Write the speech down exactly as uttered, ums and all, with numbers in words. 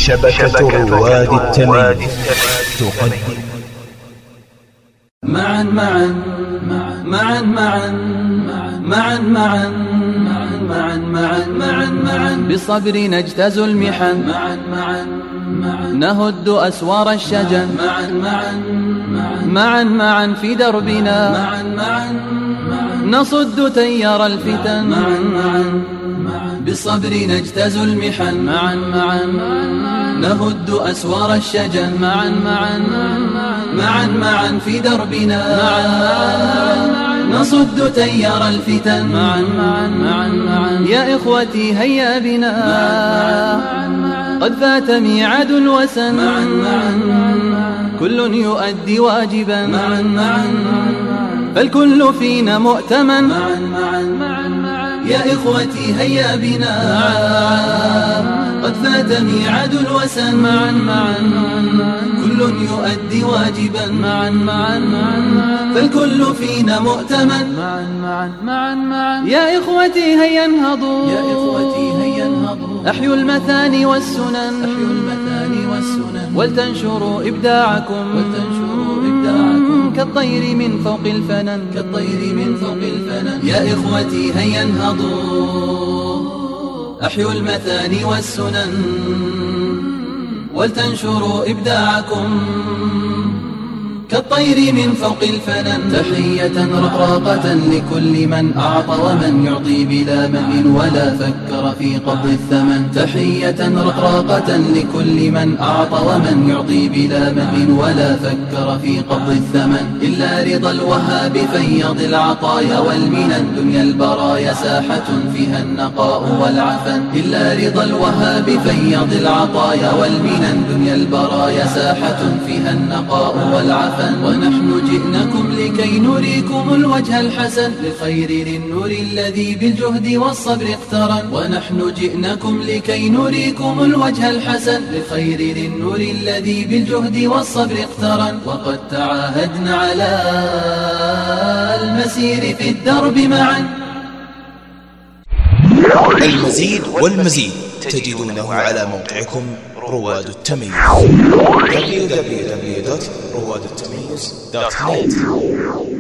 شبكة رواد التمييز تقدم معا معا معا معا معا معا معا معا معا معا بالصبر نجتاز المحن معا معا نهد أسوار الشجن معا معا معا معا في دربنا معا معا نصد تيار الفتن معا معا بالصبر نجتاز المحن معا معا نهد أسوار الشجن معا معا معا معا في دربنا معا نصد تيار الفتن معا معا معا يا إخوتي هيا بنا قد فات ميعاد الوسن معا معا كل يؤدي واجبا معا معا فالكل فينا مؤتمن معا معا يا إخوتي هيا بنا قد فات ميعاد الوسن معا معا كل يؤدي واجبا معا معا فالكل فينا مؤتمن معا معا معا معا يا إخوتي هيا انهضوا يا إخوتي هيا انهضوا أحيوا المثاني والسنن أحيوا المثاني والسنن ولتنشروا إبداعكم ولتنشروا إبداعكم كالطير من فوق الفنن كالطير من فوق الفنن يا إخوتي هيا انهضوا أحيوا المثاني والسنن ولتنشروا إبداعكم كالطير من فوق الفنن تحية رقراقة لكل من أعطى ومن يعطي بلا من ولا فكر في قبض الثمن تحية رقراقة لكل من أعطى ومن يعطي بلا من ولا فكر في قبض الثمن إلا رضا الوهاب فيض العطايا والمنن دنيا البرايا ساحة فيها النقاء والعفن إلا رضا الوهاب فيض العطايا والمنن دنيا البرايا ساحة فيها النقاء والعفن ونحن جئناكم لكي نريكم الوجه الحسن للخير للنور الذي بالجهد والصبر اقترن ونحن جئناكم لكي نريكم الوجه الحسن للخير للنور الذي بالجهد والصبر اقترن وقد تعاهدنا على المسير في الدرب معا. المزيد والمزيد تجدونه على موقعكم رواد التمييز دبليو دبليو دبليو دوت رواد التمييز دوت نت.